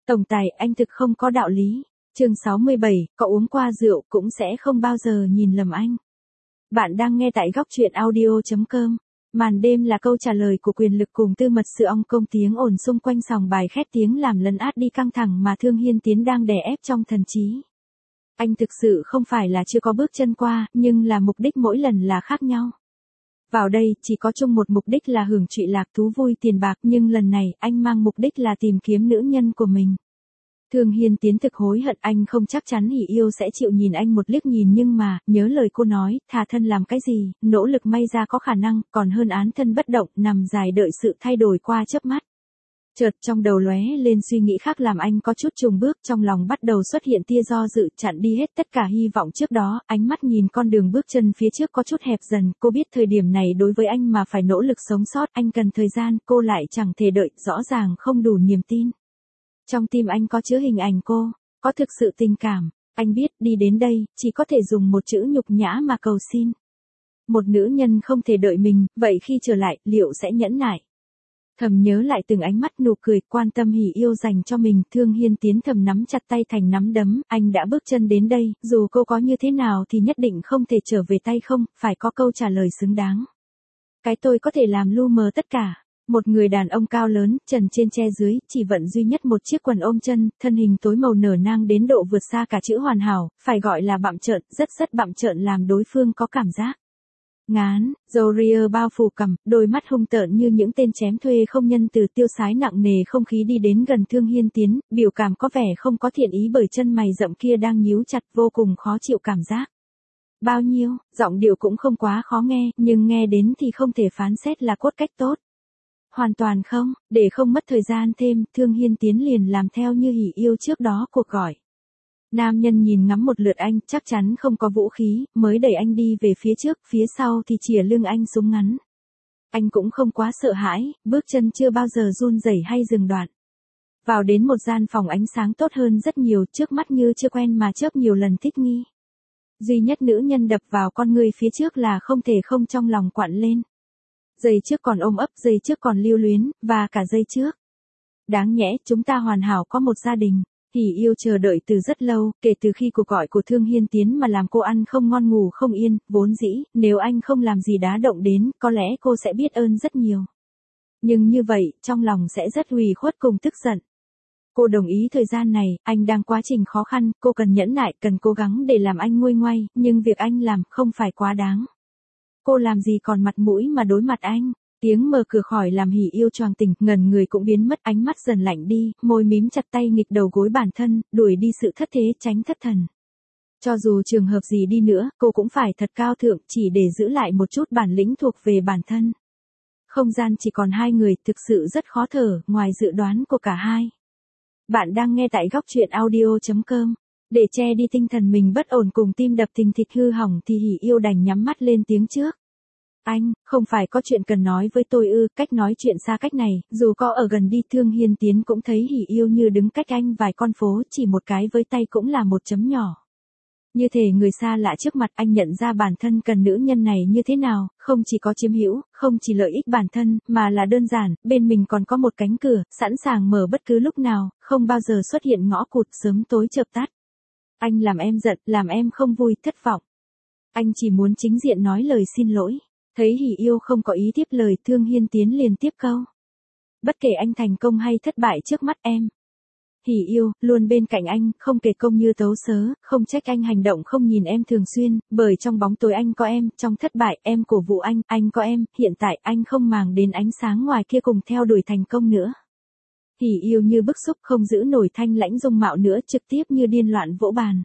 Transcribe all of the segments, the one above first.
Tổng tài, anh thực không có đạo lý. Chương 67, có uống qua rượu cũng sẽ không bao giờ nhìn lầm anh. Bạn đang nghe tại góc truyện audio.com. Màn đêm là câu trả lời của quyền lực cùng tư mật sự ong công tiếng ồn xung quanh sòng bài khét tiếng làm lấn át đi căng thẳng mà Thương Hiên Tiến đang đè ép trong thần trí. Anh thực sự không phải là chưa có bước chân qua, nhưng là mục đích mỗi lần là khác nhau. Vào đây chỉ có chung một mục đích là hưởng trụy lạc thú vui tiền bạc, nhưng lần này anh mang mục đích là tìm kiếm nữ nhân của mình. Thương Hiên Tiến thực hối hận, anh không chắc chắn Hỉ Yêu sẽ chịu nhìn anh một liếc nhìn, nhưng mà, nhớ lời cô nói, thà thân làm cái gì, nỗ lực may ra có khả năng, còn hơn án thân bất động, nằm dài đợi sự thay đổi qua chớp mắt. Chợt trong đầu lóe lên suy nghĩ khác làm anh có chút chùng bước, trong lòng bắt đầu xuất hiện tia do dự, chặn đi hết tất cả hy vọng trước đó, ánh mắt nhìn con đường bước chân phía trước có chút hẹp dần, cô biết thời điểm này đối với anh mà phải nỗ lực sống sót, anh cần thời gian, cô lại chẳng thể đợi, rõ ràng không đủ niềm tin. Trong tim anh có chứa hình ảnh cô, có thực sự tình cảm, anh biết đi đến đây, chỉ có thể dùng một chữ nhục nhã mà cầu xin. Một nữ nhân không thể đợi mình, vậy khi trở lại, liệu sẽ nhẫn nại? Thầm nhớ lại từng ánh mắt nụ cười quan tâm Hỉ Yêu dành cho mình, Thương Hiên Tiến thầm nắm chặt tay thành nắm đấm, anh đã bước chân đến đây, dù cô có như thế nào thì nhất định không thể trở về tay không, phải có câu trả lời xứng đáng. Cái tôi có thể làm lu mờ tất cả. Một người đàn ông cao lớn, trần trên che dưới, chỉ vận duy nhất một chiếc quần ôm chân, thân hình tối màu nở nang đến độ vượt xa cả chữ hoàn hảo, phải gọi là bặm trợn, rất bặm trợn làm đối phương có cảm giác ngán, râu ria bao phủ cằm, đôi mắt hung tợn như những tên chém thuê không nhân từ, tiêu sái nặng nề không khí đi đến gần Thương Hiên Tiến, biểu cảm có vẻ không có thiện ý bởi chân mày rậm kia đang nhíu chặt, vô cùng khó chịu cảm giác. Bao nhiêu, giọng điệu cũng không quá khó nghe, nhưng nghe đến thì không thể phán xét là cốt cách tốt. Hoàn toàn không, để không mất thời gian thêm, Thương Hiên Tiến liền làm theo như Hỉ Yêu trước đó cuộc gọi. Nam nhân nhìn ngắm một lượt anh, chắc chắn không có vũ khí, mới đẩy anh đi về phía trước, phía sau thì chìa lưng anh súng ngắn. Anh cũng không quá sợ hãi, bước chân chưa bao giờ run rẩy hay dừng đoạn. Vào đến một gian phòng ánh sáng tốt hơn rất nhiều, trước mắt như chưa quen mà chớp nhiều lần thích nghi. Duy nhất nữ nhân đập vào con người phía trước là không thể không trong lòng quặn lên. Giây trước còn ôm ấp, giây trước còn lưu luyến, và cả giây trước. Đáng nhẽ chúng ta hoàn hảo có một gia đình. Hỉ Yêu chờ đợi từ rất lâu, kể từ khi cuộc gọi của Thương Hiên Tiến mà làm cô ăn không ngon ngủ không yên, vốn dĩ, nếu anh không làm gì đá động đến, có lẽ cô sẽ biết ơn rất nhiều. Nhưng như vậy, trong lòng sẽ rất ủy khuất cùng tức giận. Cô đồng ý thời gian này, anh đang quá trình khó khăn, cô cần nhẫn nại, cần cố gắng để làm anh nguôi ngoai, nhưng việc anh làm không phải quá đáng. Cô làm gì còn mặt mũi mà đối mặt anh. Tiếng mở cửa khỏi làm Hỉ Yêu choàng tỉnh, ngẩn người cũng biến mất, ánh mắt dần lạnh đi, môi mím chặt tay nghịch đầu gối bản thân, đuổi đi sự thất thế, tránh thất thần. Cho dù trường hợp gì đi nữa, cô cũng phải thật cao thượng, chỉ để giữ lại một chút bản lĩnh thuộc về bản thân. Không gian chỉ còn hai người, thực sự rất khó thở, ngoài dự đoán của cả hai. Bạn đang nghe tại góc truyện audio.com. Để che đi tinh thần mình bất ổn cùng tim đập thình thịch hư hỏng thì Hỉ Yêu đành nhắm mắt lên tiếng trước. Anh, không phải có chuyện cần nói với tôi ư, cách nói chuyện xa cách này, dù có ở gần đi, Thương Hiên Tiến cũng thấy Hỉ Yêu như đứng cách anh vài con phố, chỉ một cái với tay cũng là một chấm nhỏ. Như thể người xa lạ trước mặt, anh nhận ra bản thân cần nữ nhân này như thế nào, không chỉ có chiếm hữu, không chỉ lợi ích bản thân, mà là đơn giản, bên mình còn có một cánh cửa, sẵn sàng mở bất cứ lúc nào, không bao giờ xuất hiện ngõ cụt sớm tối chợp tắt. Anh làm em giận, làm em không vui, thất vọng. Anh chỉ muốn chính diện nói lời xin lỗi. Thấy Hỉ Yêu không có ý tiếp lời, Thương Hiên Tiến liền tiếp câu. Bất kể anh thành công hay thất bại trước mắt em. Hỉ Yêu, luôn bên cạnh anh, không kể công như tấu sớ, không trách anh hành động không nhìn em thường xuyên, bởi trong bóng tối anh có em, trong thất bại em cổ vũ anh có em, hiện tại anh không màng đến ánh sáng ngoài kia cùng theo đuổi thành công nữa. Hỉ Yêu như bức xúc không giữ nổi thanh lãnh dung mạo nữa, trực tiếp như điên loạn vỗ bàn.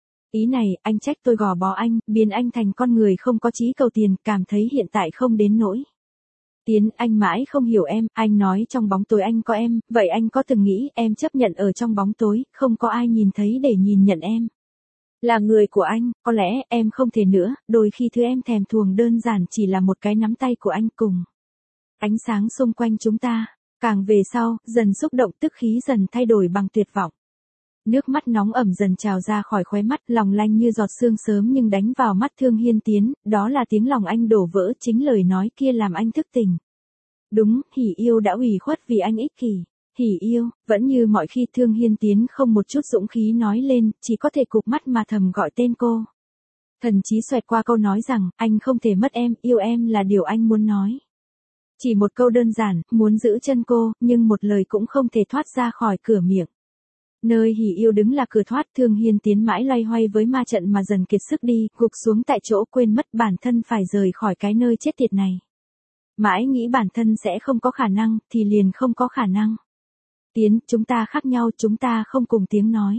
Ý này, anh trách tôi gò bó anh, biến anh thành con người không có chí cầu tiền, cảm thấy hiện tại không đến nỗi. Tiến, anh mãi không hiểu em, anh nói trong bóng tối anh có em, vậy anh có từng nghĩ em chấp nhận ở trong bóng tối, không có ai nhìn thấy để nhìn nhận em. Là người của anh, có lẽ em không thể nữa, đôi khi thứ em thèm thuồng đơn giản chỉ là một cái nắm tay của anh cùng. Ánh sáng xung quanh chúng ta, càng về sau, dần xúc động tức khí dần thay đổi bằng tuyệt vọng. Nước mắt nóng ẩm dần trào ra khỏi khóe mắt, lòng lanh như giọt sương sớm nhưng đánh vào mắt Thương Hiên Tiến, đó là tiếng lòng anh đổ vỡ, chính lời nói kia làm anh thức tỉnh. Đúng, Hỉ Yêu đã ủy khuất vì anh ích kỷ. Hỉ yêu, vẫn như mọi khi Thương Hiên Tiến không một chút dũng khí nói lên, chỉ có thể cụp mắt mà thầm gọi tên cô. Thần chí xoẹt qua câu nói rằng, anh không thể mất em, yêu em là điều anh muốn nói. Chỉ một câu đơn giản, muốn giữ chân cô, nhưng một lời cũng không thể thoát ra khỏi cửa miệng. Nơi Hỉ yêu đứng là cửa thoát, Thương Hiên Tiến mãi loay hoay với ma trận mà dần kiệt sức đi, gục xuống tại chỗ quên mất bản thân phải rời khỏi cái nơi chết tiệt này. Mãi nghĩ bản thân sẽ không có khả năng, thì liền không có khả năng. Tiến, chúng ta khác nhau, chúng ta không cùng tiếng nói.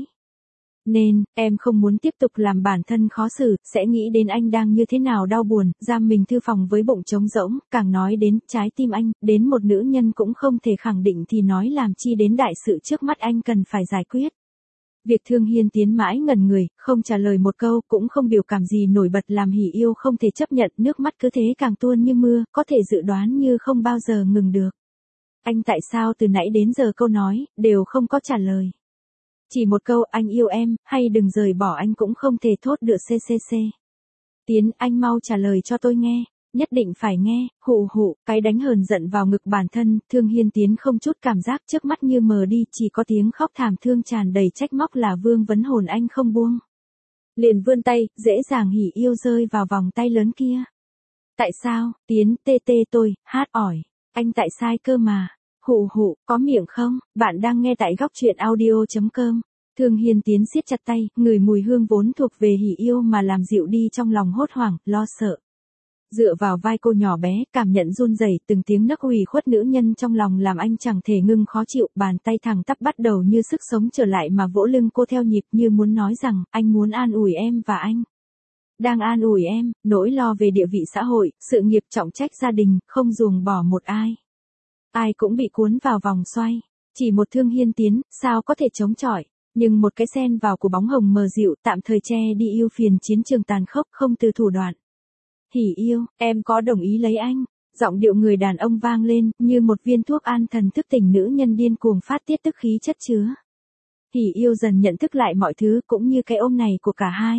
Nên, em không muốn tiếp tục làm bản thân khó xử, sẽ nghĩ đến anh đang như thế nào đau buồn, giam mình thư phòng với bụng trống rỗng, càng nói đến trái tim anh, đến một nữ nhân cũng không thể khẳng định thì nói làm chi đến đại sự trước mắt anh cần phải giải quyết. Việc Thương Hiên Tiến mãi ngẩn người, không trả lời một câu, cũng không biểu cảm gì nổi bật làm Hỉ yêu không thể chấp nhận, nước mắt cứ thế càng tuôn như mưa, có thể dự đoán như không bao giờ ngừng được. Anh tại sao từ nãy đến giờ câu nói, đều không có trả lời. Chỉ một câu anh yêu em, hay đừng rời bỏ anh cũng không thể thốt được ccc. Tiến, anh mau trả lời cho tôi nghe, nhất định phải nghe, hụ hụ, cái đánh hờn giận vào ngực bản thân, Thương Hiên Tiến không chút cảm giác trước mắt như mờ đi, chỉ có tiếng khóc thảm thương tràn đầy trách móc là vương vấn hồn anh không buông. Liền vươn tay, dễ dàng Hỉ yêu rơi vào vòng tay lớn kia. Tại sao, Tiến, tê tê tôi, hát ỏi, anh tại sai cơ mà. Hụ hụ, có miệng không? Bạn đang nghe tại góc truyện audio.com. Thương Hiên Tiến siết chặt tay, ngửi mùi hương vốn thuộc về Hỉ yêu mà làm dịu đi trong lòng hốt hoảng, lo sợ. Dựa vào vai cô nhỏ bé, cảm nhận run rẩy, từng tiếng nấc ủy khuất nữ nhân trong lòng làm anh chẳng thể ngưng khó chịu, bàn tay thẳng tắp bắt đầu như sức sống trở lại mà vỗ lưng cô theo nhịp như muốn nói rằng, anh muốn an ủi em và anh. Đang an ủi em, nỗi lo về địa vị xã hội, sự nghiệp trọng trách gia đình, không ruồng bỏ một ai. Ai cũng bị cuốn vào vòng xoay, chỉ một Thương Hiên Tiến, sao có thể chống chọi, nhưng một cái xen vào của bóng hồng mờ dịu tạm thời che đi ưu phiền chiến trường tàn khốc không từ thủ đoạn. Hỉ yêu, em có đồng ý lấy anh? Giọng điệu người đàn ông vang lên, như một viên thuốc an thần thức tỉnh nữ nhân điên cuồng phát tiết tức khí chất chứa. Hỉ yêu dần nhận thức lại mọi thứ cũng như cái ôm này của cả hai.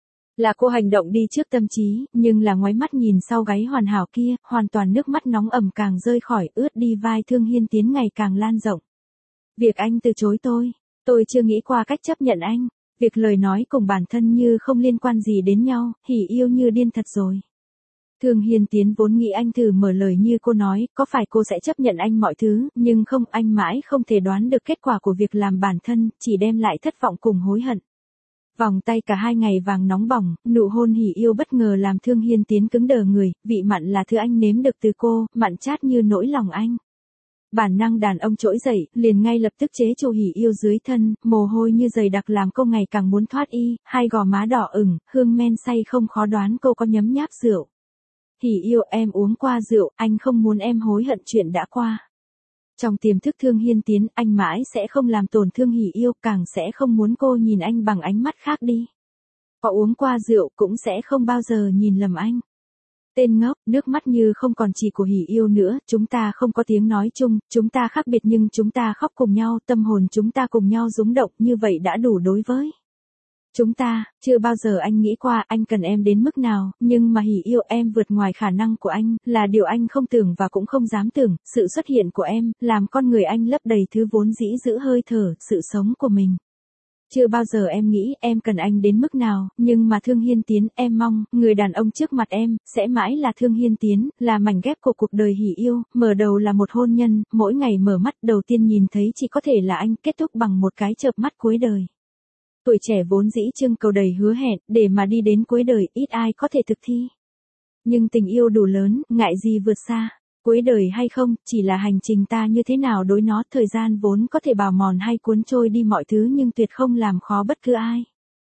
Là cô hành động đi trước tâm trí, nhưng là ngoái mắt nhìn sau gáy hoàn hảo kia, hoàn toàn nước mắt nóng ẩm càng rơi khỏi ướt đi vai Thương Hiên Tiến ngày càng lan rộng. Việc anh từ chối tôi chưa nghĩ qua cách chấp nhận anh, việc lời nói cùng bản thân như không liên quan gì đến nhau, Hỉ yêu như điên thật rồi. Thương Hiên Tiến vốn nghĩ anh thử mở lời như cô nói, có phải cô sẽ chấp nhận anh mọi thứ, nhưng không, anh mãi không thể đoán được kết quả của việc làm bản thân, chỉ đem lại thất vọng cùng hối hận. Vòng tay cả hai ngày vàng nóng bỏng, nụ hôn Hỉ yêu bất ngờ làm Thương Hiên Tiến cứng đờ người, vị mặn là thứ anh nếm được từ cô, mặn chát như nỗi lòng anh. Bản năng đàn ông trỗi dậy, liền ngay lập tức chế trụ Hỉ yêu dưới thân, mồ hôi như dày đặc làm cô ngày càng muốn thoát y, hai gò má đỏ ửng, hương men say không khó đoán cô có nhấm nháp rượu. Hỉ yêu, em uống qua rượu, anh không muốn em hối hận chuyện đã qua. Trong tiềm thức Thương Hiên Tiến, anh mãi sẽ không làm tổn thương Hỉ yêu, càng sẽ không muốn cô nhìn anh bằng ánh mắt khác đi. Có uống qua rượu cũng sẽ không bao giờ nhìn lầm anh. Tên ngốc, nước mắt như không còn chỉ của Hỉ yêu nữa, chúng ta không có tiếng nói chung, chúng ta khác biệt nhưng chúng ta khóc cùng nhau, tâm hồn chúng ta cùng nhau rung động, như vậy đã đủ đối với chúng ta. Chưa bao giờ anh nghĩ qua anh cần em đến mức nào, nhưng mà Hỉ yêu, em vượt ngoài khả năng của anh, là điều anh không tưởng và cũng không dám tưởng, sự xuất hiện của em, làm con người anh lấp đầy thứ vốn dĩ giữ hơi thở, sự sống của mình. Chưa bao giờ em nghĩ em cần anh đến mức nào, nhưng mà Thương Hiên Tiến, em mong, người đàn ông trước mặt em, sẽ mãi là Thương Hiên Tiến, là mảnh ghép của cuộc đời Hỉ yêu, mở đầu là một hôn nhân, mỗi ngày mở mắt đầu tiên nhìn thấy chỉ có thể là anh, kết thúc bằng một cái chợp mắt cuối đời. Tuổi trẻ vốn dĩ trưng cầu đầy hứa hẹn, để mà đi đến cuối đời, ít ai có thể thực thi. Nhưng tình yêu đủ lớn, ngại gì vượt xa. Cuối đời hay không, chỉ là hành trình ta như thế nào đối nó, thời gian vốn có thể bào mòn hay cuốn trôi đi mọi thứ nhưng tuyệt không làm khó bất cứ ai.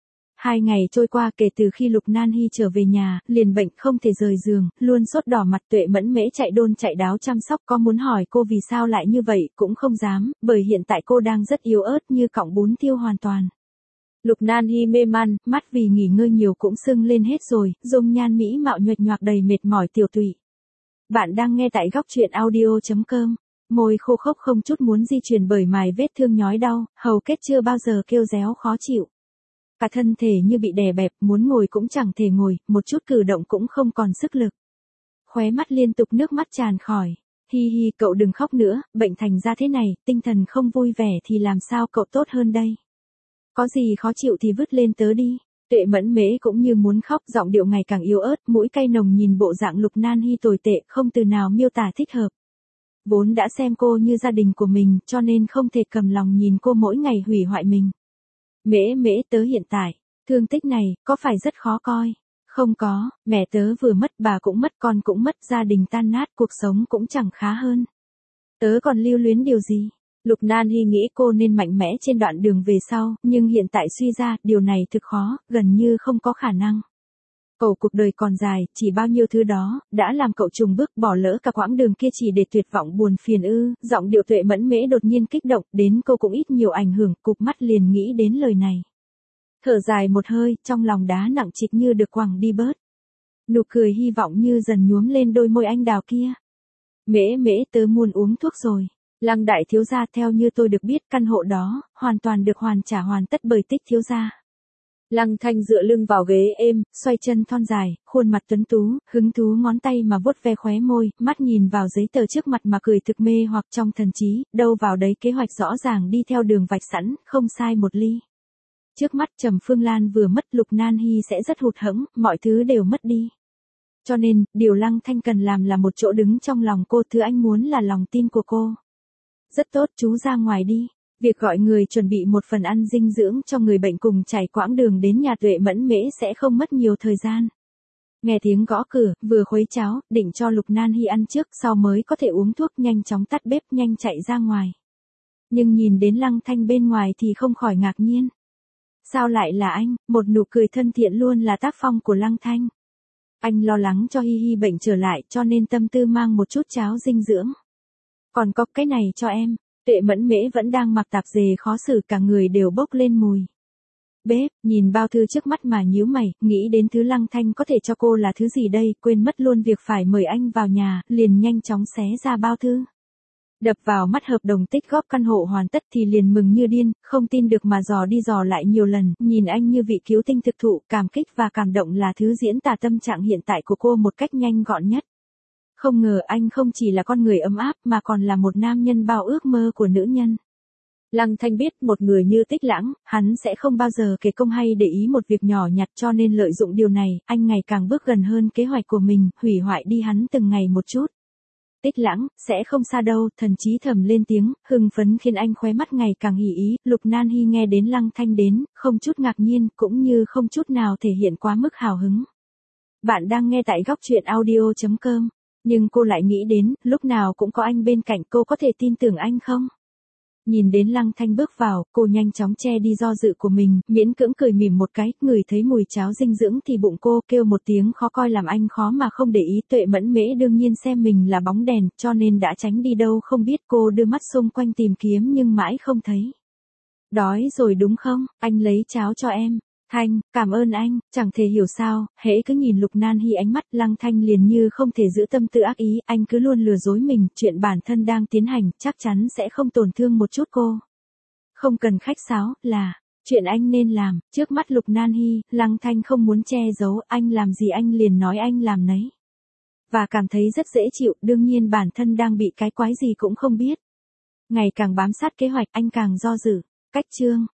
2 ngày trôi qua kể từ khi Lục Nan Hy trở về nhà, liền bệnh không thể rời giường, luôn sốt đỏ mặt. Tuệ Mẫn Mễ chạy đôn chạy đáo chăm sóc, có muốn hỏi cô vì sao lại như vậy, cũng không dám, bởi hiện tại cô đang rất yếu ớt như cọng bún tiêu hoàn toàn. Lục Nan Hy mê man, mắt vì nghỉ ngơi nhiều cũng sưng lên hết rồi, dung nhan mỹ mạo nhuệch nhoạc đầy mệt mỏi tiểu tụy. Bạn đang nghe tại góc truyện audio.com. Môi khô khốc không chút muốn di chuyển bởi mài vết thương nhói đau, hầu kết chưa bao giờ kêu réo khó chịu. Cả thân thể như bị đè bẹp, muốn ngồi cũng chẳng thể ngồi, một chút cử động cũng không còn sức lực. Khóe mắt liên tục nước mắt tràn khỏi. Hi hi, cậu đừng khóc nữa, bệnh thành ra thế này, tinh thần không vui vẻ thì làm sao cậu tốt hơn đây. Có gì khó chịu thì vứt lên tớ đi. Tuệ Mẫn Mễ cũng như muốn khóc, giọng điệu ngày càng yếu ớt, mũi cay nồng nhìn bộ dạng Lục Nan Hi tồi tệ, không từ nào miêu tả thích hợp. Vốn đã xem cô như gia đình của mình, cho nên không thể cầm lòng nhìn cô mỗi ngày hủy hoại mình. Mễ Mễ, tớ hiện tại, thương tích này, có phải rất khó coi? Không có, mẹ tớ vừa mất, bà cũng mất, con cũng mất, gia đình tan nát, cuộc sống cũng chẳng khá hơn. Tớ còn lưu luyến điều gì? Lục Nan Hi nghĩ cô nên mạnh mẽ trên đoạn đường về sau, nhưng hiện tại suy ra, điều này thực khó, gần như không có khả năng. Cậu cuộc đời còn dài, chỉ bao nhiêu thứ đó, đã làm cậu trùng bước bỏ lỡ cả quãng đường kia chỉ để tuyệt vọng buồn phiền ư. Giọng điệu Tuệ Mẫn Mễ đột nhiên kích động, đến cô cũng ít nhiều ảnh hưởng, cụp mắt liền nghĩ đến lời này. Thở dài một hơi, trong lòng đá nặng trịch như được quẳng đi bớt. Nụ cười hy vọng như dần nhuốm lên đôi môi anh đào kia. Mễ Mễ, tớ muốn uống thuốc rồi. Lăng đại thiếu gia, theo như tôi được biết, căn hộ đó hoàn toàn được hoàn trả hoàn tất bởi Tích thiếu gia. Lăng Thanh dựa lưng vào ghế êm, xoay chân thon dài, khuôn mặt tuấn tú, hứng thú ngón tay mà vuốt ve khóe môi, mắt nhìn vào giấy tờ trước mặt mà cười thực mê hoặc trong thần trí, đâu vào đấy kế hoạch rõ ràng đi theo đường vạch sẵn, không sai một ly. Trước mắt Trầm Phương Lan vừa mất, Lục Nan Hi sẽ rất hụt hẫng, mọi thứ đều mất đi. Cho nên, điều Lăng Thanh cần làm là một chỗ đứng trong lòng cô, thứ anh muốn là lòng tin của cô. Rất tốt, chú ra ngoài đi. Việc gọi người chuẩn bị một phần ăn dinh dưỡng cho người bệnh cùng trải quãng đường đến nhà Tuệ Mẫn Mễ sẽ không mất nhiều thời gian. Nghe tiếng gõ cửa, vừa khuấy cháo, định cho Lục Nan Hi ăn trước, sau mới có thể uống thuốc, nhanh chóng tắt bếp, nhanh chạy ra ngoài. Nhưng nhìn đến Lăng Thanh bên ngoài thì không khỏi ngạc nhiên. Sao lại là anh? Một nụ cười thân thiện luôn là tác phong của Lăng Thanh. Anh lo lắng cho Hi Hi bệnh trở lại, cho nên tâm tư mang một chút cháo dinh dưỡng. Còn có cái này cho em. Tuệ Mẫn Mễ vẫn đang mặc tạp dề khó xử, cả người đều bốc lên mùi. Bếp, nhìn bao thư trước mắt mà nhíu mày, nghĩ đến thứ Lăng Thanh có thể cho cô là thứ gì đây, quên mất luôn việc phải mời anh vào nhà, liền nhanh chóng xé ra bao thư. Đập vào mắt hợp đồng tích góp căn hộ hoàn tất thì liền mừng như điên, không tin được mà dò đi dò lại nhiều lần, nhìn anh như vị cứu tinh thực thụ, cảm kích và cảm động là thứ diễn tả tâm trạng hiện tại của cô một cách nhanh gọn nhất. Không ngờ anh không chỉ là con người ấm áp mà còn là một nam nhân bao ước mơ của nữ nhân. Lăng Thanh biết một người như Tích Lãng, hắn sẽ không bao giờ kể công hay để ý một việc nhỏ nhặt, cho nên lợi dụng điều này, anh ngày càng bước gần hơn kế hoạch của mình, hủy hoại đi hắn từng ngày một chút. Tích Lãng, sẽ không xa đâu, thần chí thầm lên tiếng, hưng phấn khiến anh khóe mắt ngày càng hỉ ý. Lục Nan Hi nghe đến Lăng Thanh đến, không chút ngạc nhiên, cũng như không chút nào thể hiện quá mức hào hứng. Bạn đang nghe tại góc truyện audio.com. Nhưng cô lại nghĩ đến, lúc nào cũng có anh bên cạnh, cô có thể tin tưởng anh không? Nhìn đến Lăng Thanh bước vào, cô nhanh chóng che đi do dự của mình, miễn cưỡng cười mỉm một cái, ngửi thấy mùi cháo dinh dưỡng thì bụng cô kêu một tiếng khó coi làm anh khó mà không để ý. Tuệ Mẫn Mễ đương nhiên xem mình là bóng đèn, cho nên đã tránh đi đâu không biết, cô đưa mắt xung quanh tìm kiếm nhưng mãi không thấy. Đói rồi đúng không, anh lấy cháo cho em. Thanh, cảm ơn anh, chẳng thể hiểu sao, hễ cứ nhìn Lục Nan Hi ánh mắt Lăng Thanh liền như không thể giữ tâm tư ác ý, anh cứ luôn lừa dối mình, chuyện bản thân đang tiến hành, chắc chắn sẽ không tổn thương một chút cô. Không cần khách sáo, là, chuyện anh nên làm, trước mắt Lục Nan Hi, Lăng Thanh không muốn che giấu, anh làm gì anh liền nói anh làm nấy. Và cảm thấy rất dễ chịu, đương nhiên bản thân đang bị cái quái gì cũng không biết. Ngày càng bám sát kế hoạch, anh càng do dự. Cách chương.